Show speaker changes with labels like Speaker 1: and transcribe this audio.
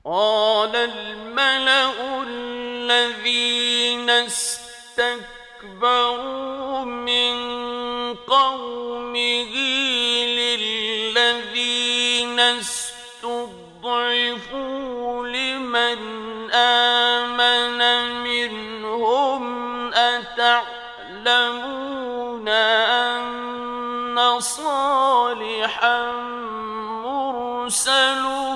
Speaker 1: قال الملأ الذين استكبروا من قومه للذين استضعفوا لمن آمن منهم أتعلمون أن صالحا مرسل